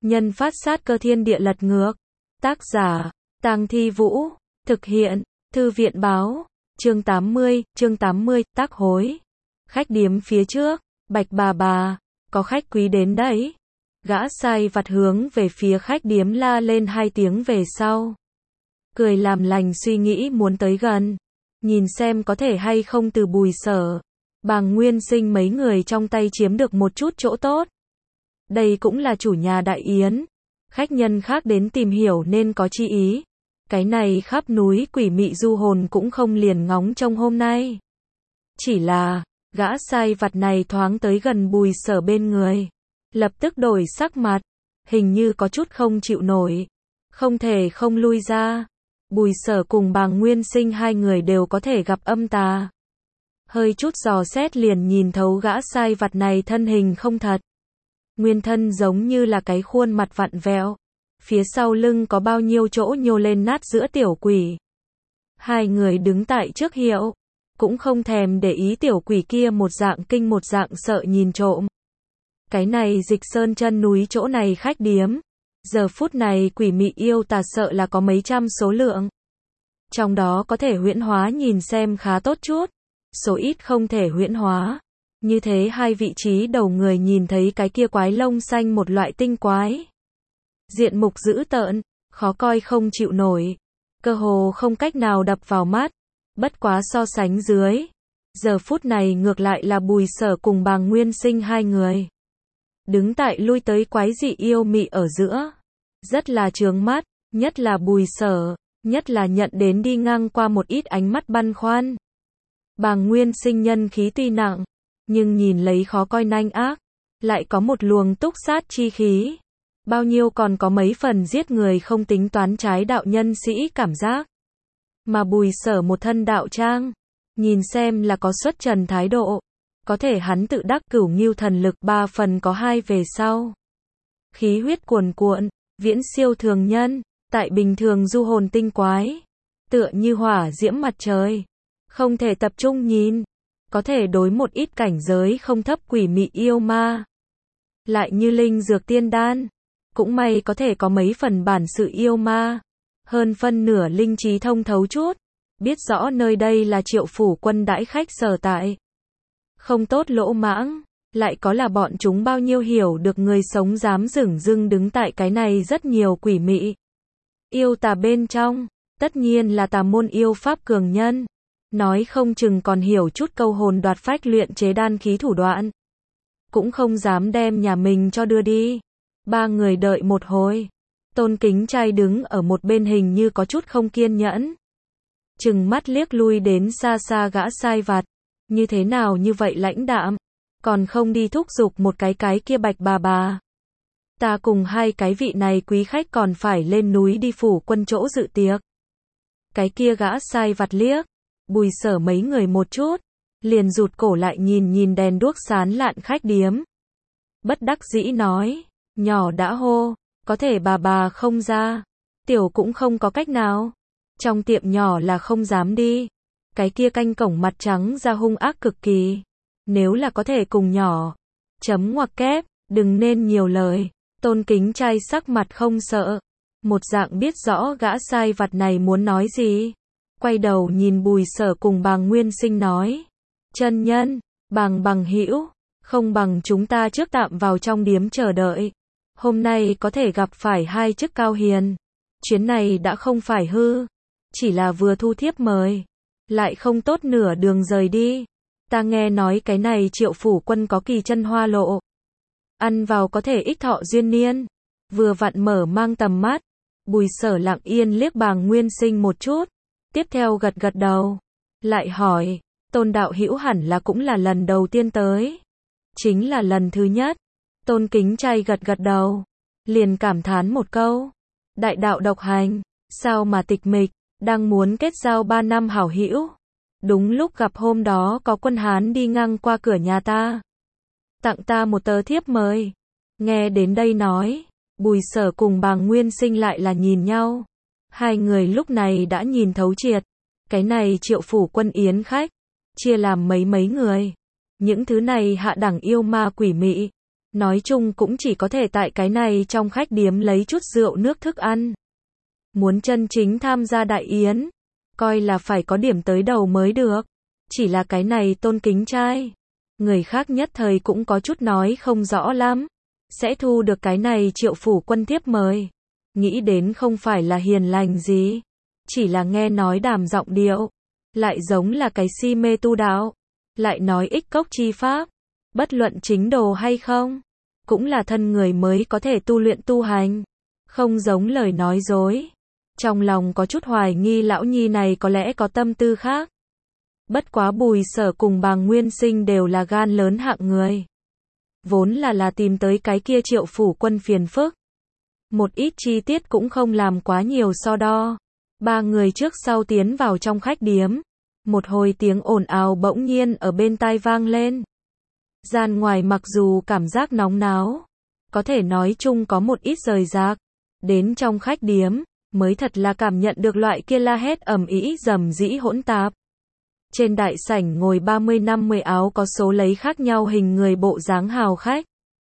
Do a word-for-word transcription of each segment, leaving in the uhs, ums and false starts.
nhân phát sát cơ thiên địa lật ngược. Tác giả, Tang Thi Vũ. Thực hiện, Thư viện báo. Chương tám mươi, chương tám mươi, tác hối. Khách điếm phía trước, Bạch bà bà, có khách quý đến đấy. Gã sai vặt hướng về phía khách điếm la lên hai tiếng về sau. Cười làm lành suy nghĩ muốn tới gần, nhìn xem có thể hay không từ Bùi Sở, Bàng Nguyên Sinh mấy người trong tay chiếm được một chút chỗ tốt. Đây cũng là chủ nhà đại yến, khách nhân khác đến tìm hiểu nên có chi ý. Cái này khắp núi quỷ mị du hồn cũng không liền ngóng trông hôm nay. Chỉ là, gã sai vặt này thoáng tới gần Bùi Sở bên người, lập tức đổi sắc mặt, hình như có chút không chịu nổi, không thể không lui ra. Bùi Sở cùng Bàng Nguyên Sinh hai người đều có thể gặp âm tà. Hơi chút dò xét liền nhìn thấu gã sai vặt này thân hình không thật. Nguyên thân giống như là cái khuôn mặt vặn vẹo, phía sau lưng có bao nhiêu chỗ nhô lên nát giữa tiểu quỷ. Hai người đứng tại trước hiệu, cũng không thèm để ý tiểu quỷ kia một dạng kinh một dạng sợ nhìn trộm. Cái này Dịch Sơn chân núi chỗ này khách điếm, giờ phút này quỷ mị yêu tà sợ là có mấy trăm số lượng. Trong đó có thể huyễn hóa nhìn xem khá tốt chút, số ít không thể huyễn hóa. Như thế hai vị trí đầu người nhìn thấy cái kia quái lông xanh một loại tinh quái. Diện mục dữ tợn, khó coi không chịu nổi, cơ hồ không cách nào đập vào mắt. Bất quá so sánh dưới, giờ phút này ngược lại là Bùi Sở cùng Bàng Nguyên Sinh hai người. Đứng tại lui tới quái dị yêu mị ở giữa, rất là chướng mắt, nhất là Bùi Sở, nhất là nhận đến đi ngang qua một ít ánh mắt băn khoăn. Bàng Nguyên Sinh nhân khí tuy nặng, nhưng nhìn lấy khó coi nanh ác, lại có một luồng túc sát chi khí. Bao nhiêu còn có mấy phần giết người không tính toán trái đạo nhân sĩ cảm giác. Mà Bùi Sở một thân đạo trang, nhìn xem là có xuất trần thái độ, có thể hắn tự đắc cửu ngưu thần lực ba phần có hai về sau. Khí huyết cuồn cuộn, viễn siêu thường nhân, tại bình thường du hồn tinh quái, tựa như hỏa diễm mặt trời, không thể tập trung nhìn, có thể đối một ít cảnh giới không thấp quỷ mị yêu ma. Lại như linh dược tiên đan, cũng may có thể có mấy phần bản sự yêu ma, hơn phân nửa linh trí thông thấu chút, biết rõ nơi đây là Triệu phủ quân đãi khách sở tại. Không tốt lỗ mãng, lại có là bọn chúng bao nhiêu hiểu được người sống dám dửng dưng đứng tại cái này rất nhiều quỷ mị yêu tà bên trong, tất nhiên là tà môn yêu pháp cường nhân, nói không chừng còn hiểu chút câu hồn đoạt phách luyện chế đan khí thủ đoạn, cũng không dám đem nhà mình cho đưa đi. Ba người đợi một hồi, Tôn Kính Trai đứng ở một bên hình như có chút không kiên nhẫn, chừng mắt liếc lui đến xa xa gã sai vặt, như thế nào như vậy lãnh đạm, còn không đi thúc giục một cái cái kia Bạch bà bà. Ta cùng hai cái vị này quý khách còn phải lên núi đi phủ quân chỗ dự tiệc. Cái kia gã sai vặt liếc Bùi Sở mấy người một chút, liền rụt cổ lại nhìn nhìn đèn đuốc sán lạn khách điếm. Bất đắc dĩ nói, nhỏ đã hô, có thể bà bà không ra, tiểu cũng không có cách nào. Trong tiệm nhỏ là không dám đi. Cái kia canh cổng mặt trắng ra hung ác cực kỳ. Nếu là có thể cùng nhỏ, chấm ngoặc kép, đừng nên nhiều lời. Tôn Kính Trai sắc mặt không sợ, một dạng biết rõ gã sai vặt này muốn nói gì. Quay đầu nhìn Bùi Sở cùng Bàng Nguyên Sinh nói, chân nhân, Bàng bằng hữu, không bằng chúng ta trước tạm vào trong điếm chờ đợi. Hôm nay có thể gặp phải hai chức cao hiền, chuyến này đã không phải hư, chỉ là vừa thu thiếp mời, lại không tốt nửa đường rời đi. Ta nghe nói cái này Triệu phủ quân có kỳ chân hoa lộ, ăn vào có thể ích thọ duyên niên. Vừa vặn mở mang tầm mắt, Bùi Sở lặng yên liếc Bàng Nguyên Sinh một chút, tiếp theo gật gật đầu, lại hỏi, Tôn đạo hữu hẳn là cũng là lần đầu tiên tới. Chính là lần thứ nhất. Tôn Kính Trai gật gật đầu, liền cảm thán một câu, đại đạo độc hành, sao mà tịch mịch, đang muốn kết giao ba năm hảo hữu. Đúng lúc gặp hôm đó có quân Hán đi ngang qua cửa nhà ta, tặng ta một tờ thiếp mời. Nghe đến đây nói, Bùi Sở cùng Bàng Nguyên Sinh lại là nhìn nhau. Hai người lúc này đã nhìn thấu triệt, cái này Triệu phủ quân yến khách, chia làm mấy mấy người. Những thứ này hạ đẳng yêu ma quỷ mị, Nói chung cũng chỉ có thể tại cái này trong khách điếm lấy chút rượu nước thức ăn. Muốn chân chính tham gia đại yến, coi là phải có điểm tới đầu mới được. Chỉ là cái này Tôn Kính trai, người khác nhất thời cũng có chút nói không rõ lắm. Sẽ thu được cái này Triệu phủ quân thiếp mời. Nghĩ đến không phải là hiền lành gì. Chỉ là nghe nói đàm giọng điệu. Lại giống là cái si mê tu đạo. Lại nói ích cốc chi pháp. Bất luận chính đồ hay không. Cũng là thân người mới có thể tu luyện tu hành. Không giống lời nói dối. Trong lòng có chút hoài nghi lão nhi này có lẽ có tâm tư khác. Bất quá Bùi Sở cùng Bàng Nguyên Sinh đều là gan lớn hạng người. Vốn là là tìm tới cái kia Triệu phủ quân phiền phức. Một ít chi tiết cũng không làm quá nhiều so đo. Ba người trước sau tiến vào trong khách điếm. Một hồi tiếng ồn ào bỗng nhiên ở bên tai vang lên. Gian ngoài mặc dù cảm giác nóng náo, có thể nói chung có một ít rời rạc. Đến trong khách điếm, mới thật là cảm nhận được loại kia la hét ầm ĩ rầm rĩ hỗn tạp. Trên đại sảnh ngồi ba mươi năm mươi áo có số lấy khác nhau hình người bộ dáng hào khách.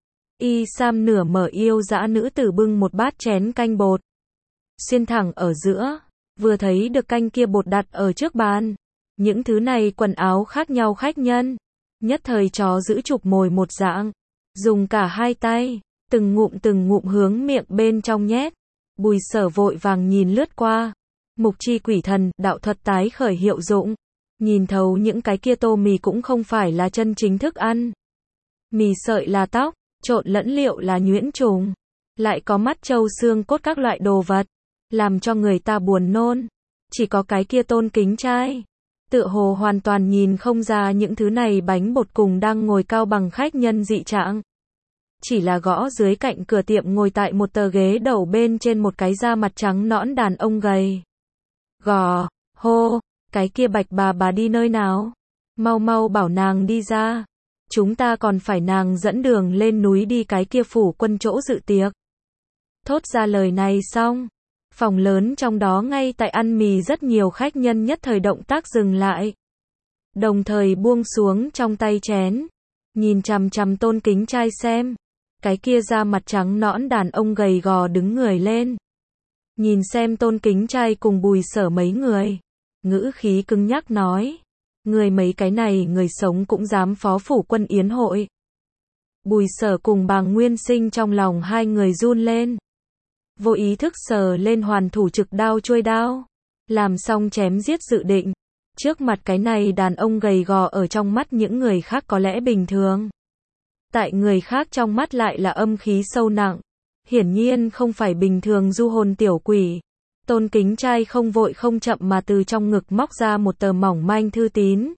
Y sam nửa mở yêu dã nữ tử bưng một bát chén canh bột. Xuyên thẳng ở giữa, vừa thấy được canh kia bột đặt ở trước bàn. Những thứ này quần áo khác nhau khách nhân. Nhất thời chó giữ chụp mồi một dạng. Dùng cả hai tay, từng ngụm từng ngụm hướng miệng bên trong nhét. Bùi Sở vội vàng nhìn lướt qua. Mục chi quỷ thần, đạo thuật tái khởi hiệu dụng. Nhìn thấu những cái kia tô mì cũng không phải là chân chính thức ăn. Mì sợi là tóc, trộn lẫn liệu là nhuyễn trùng. Lại có mắt trâu xương cốt các loại đồ vật. Làm cho người ta buồn nôn. Chỉ có cái kia Tôn Kính trai. Tựa hồ hoàn toàn nhìn không ra những thứ này bánh bột cùng đang ngồi cao bằng khách nhân dị trạng. Chỉ là gõ dưới cạnh cửa tiệm ngồi tại một tờ ghế đầu bên trên một cái da mặt trắng nõn đàn ông gầy. Gò, hô, cái kia Bạch bà bà đi nơi nào? Mau mau bảo nàng đi ra. Chúng ta còn phải nàng dẫn đường lên núi đi cái kia phủ quân chỗ dự tiệc. Thốt ra lời này xong. Phòng lớn trong đó ngay tại ăn mì rất nhiều khách nhân nhất thời động tác dừng lại. Đồng thời buông xuống trong tay chén. Nhìn chằm chằm Tôn Kính trai xem. Cái kia da mặt trắng nõn đàn ông gầy gò đứng người lên. Nhìn xem Tôn Kính trai cùng Bùi Sở mấy người. Ngữ khí cứng nhắc nói. Người mấy cái này người sống cũng dám phó phủ quân yến hội. Bùi Sở cùng Bàng Nguyên Sinh trong lòng hai người run lên. Vô ý thức sờ lên hoàn thủ trực đao chuôi đao. Làm xong chém giết dự định. Trước mặt cái này đàn ông gầy gò ở trong mắt những người khác có lẽ bình thường. Tại người khác trong mắt lại là âm khí sâu nặng. Hiển nhiên không phải bình thường du hồn tiểu quỷ. Tôn Kính trai không vội không chậm mà từ trong ngực móc ra một tờ mỏng manh thư tín.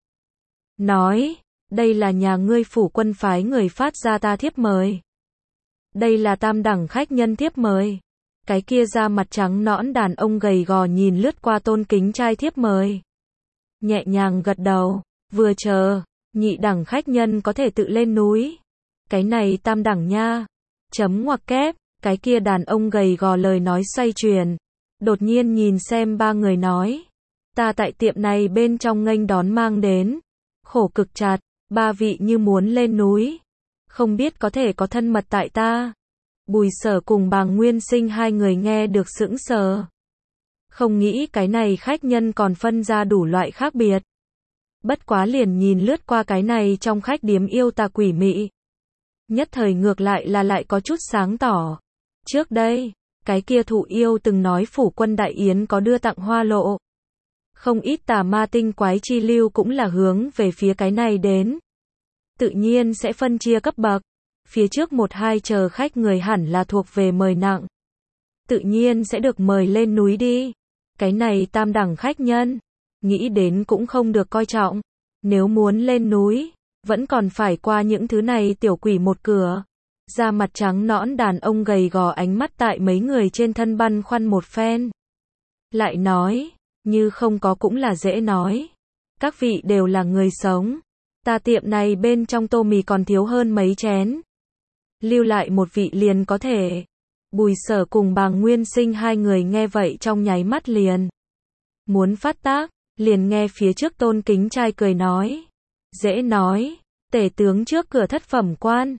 Nói, đây là nhà ngươi phủ quân phái người phát ra ta thiếp mời. Đây là tam đẳng khách nhân thiếp mời. Cái kia da mặt trắng nõn đàn ông gầy gò nhìn lướt qua Tôn Kính trai thiếp mời. Nhẹ nhàng gật đầu, vừa chờ, nhị đẳng khách nhân có thể tự lên núi. Cái này tam đẳng nha. Chấm ngoặc kép, cái kia đàn ông gầy gò lời nói xoay chuyển. Đột nhiên nhìn xem ba người nói. Ta tại tiệm này bên trong nghênh đón mang đến. Khổ cực chặt, ba vị như muốn lên núi. Không biết có thể có thân mật tại ta. Bùi Sở cùng Bàng Nguyên Sinh hai người nghe được sững sờ. Không nghĩ cái này khách nhân còn phân ra đủ loại khác biệt. Bất quá liền nhìn lướt qua cái này trong khách điếm yêu tà quỷ mị. Nhất thời ngược lại là lại có chút sáng tỏ. Trước đây, cái kia thụ yêu từng nói phủ quân đại yến có đưa tặng hoa lộ. Không ít tà ma tinh quái chi lưu cũng là hướng về phía cái này đến. Tự nhiên sẽ phân chia cấp bậc. Phía trước một hai chờ khách người hẳn là thuộc về mời nặng. Tự nhiên sẽ được mời lên núi đi. Cái này tam đẳng khách nhân. Nghĩ đến cũng không được coi trọng. Nếu muốn lên núi, vẫn còn phải qua những thứ này tiểu quỷ một cửa. Da mặt trắng nõn đàn ông gầy gò ánh mắt tại mấy người trên thân băn khoăn một phen. Lại nói, như không có cũng là dễ nói. Các vị đều là người sống. Ta tiệm này bên trong tô mì còn thiếu hơn mấy chén. Lưu lại một vị liền có thể. Bùi Sở cùng Bàng Nguyên Sinh hai người nghe vậy trong nháy mắt liền. Muốn phát tác, liền nghe phía trước Tôn Kính trai cười nói. Dễ nói, tể tướng trước cửa thất phẩm quan.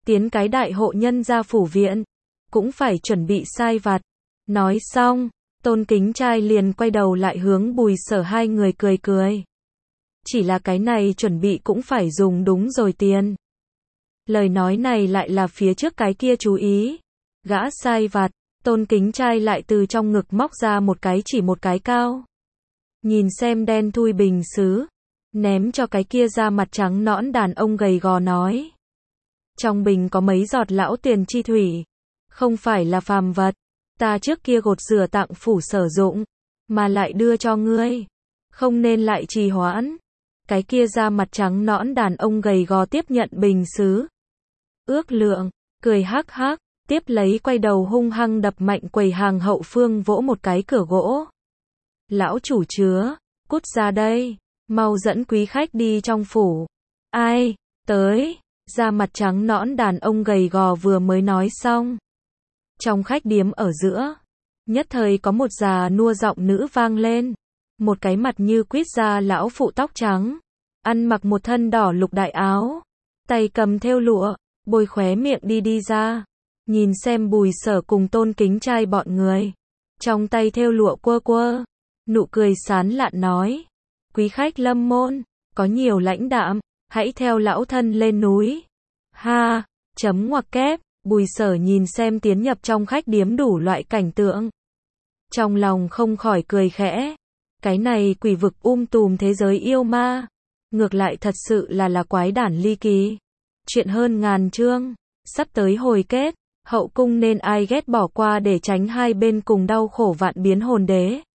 tiến cái đại hộ nhân gia phủ viện, cũng phải chuẩn bị sai vặt. Nói xong, Tôn Kính Trai liền quay đầu lại hướng Bùi Sở hai người cười cười. Chỉ là cái này chuẩn bị cũng phải dùng đúng rồi tiền. Lời nói này lại là phía trước cái kia chú ý. Gã sai vặt, Tôn Kính Trai lại từ trong ngực móc ra một cái chỉ một cái cao. Nhìn xem đen thui bình sứ, ném cho cái kia da mặt trắng nõn đàn ông gầy gò nói. Trong bình có mấy giọt lão tiền chi thủy, không phải là phàm vật, ta trước kia gột rửa tặng phủ sử dụng, mà lại đưa cho ngươi, không nên lại trì hoãn. Cái kia da mặt trắng nõn đàn ông gầy gò tiếp nhận bình sứ. Ước lượng, cười hắc hắc, tiếp lấy quay đầu hung hăng đập mạnh quầy hàng hậu phương vỗ một cái cửa gỗ. Lão chủ chứa, cút ra đây, mau dẫn quý khách đi trong phủ. Ai, tới, da mặt trắng nõn đàn ông gầy gò vừa mới nói xong. Trong khách điếm ở giữa, nhất thời có một già nua giọng nữ vang lên. Một cái mặt như quýt da lão phụ tóc trắng, ăn mặc một thân đỏ lục đại áo, tay cầm thêu lụa, bôi khóe miệng đi đi ra. Nhìn xem Bùi Sở cùng Tôn Kính Trai bọn người, trong tay thêu lụa quơ quơ, nụ cười sán lạn nói. Quý khách lâm môn, có nhiều lãnh đạm, hãy theo lão thân lên núi. Ha, chấm ngoặc kép, Bùi Sở nhìn xem tiến nhập trong khách điếm đủ loại cảnh tượng. Trong lòng không khỏi cười khẽ. Cái này quỷ vực um tùm thế giới yêu ma, ngược lại thật sự là là quái đản ly kỳ. Chuyện hơn ngàn chương, sắp tới hồi kết, hậu cung nên ai ghét bỏ qua để tránh hai bên cùng đau khổ vạn biến hồn đế.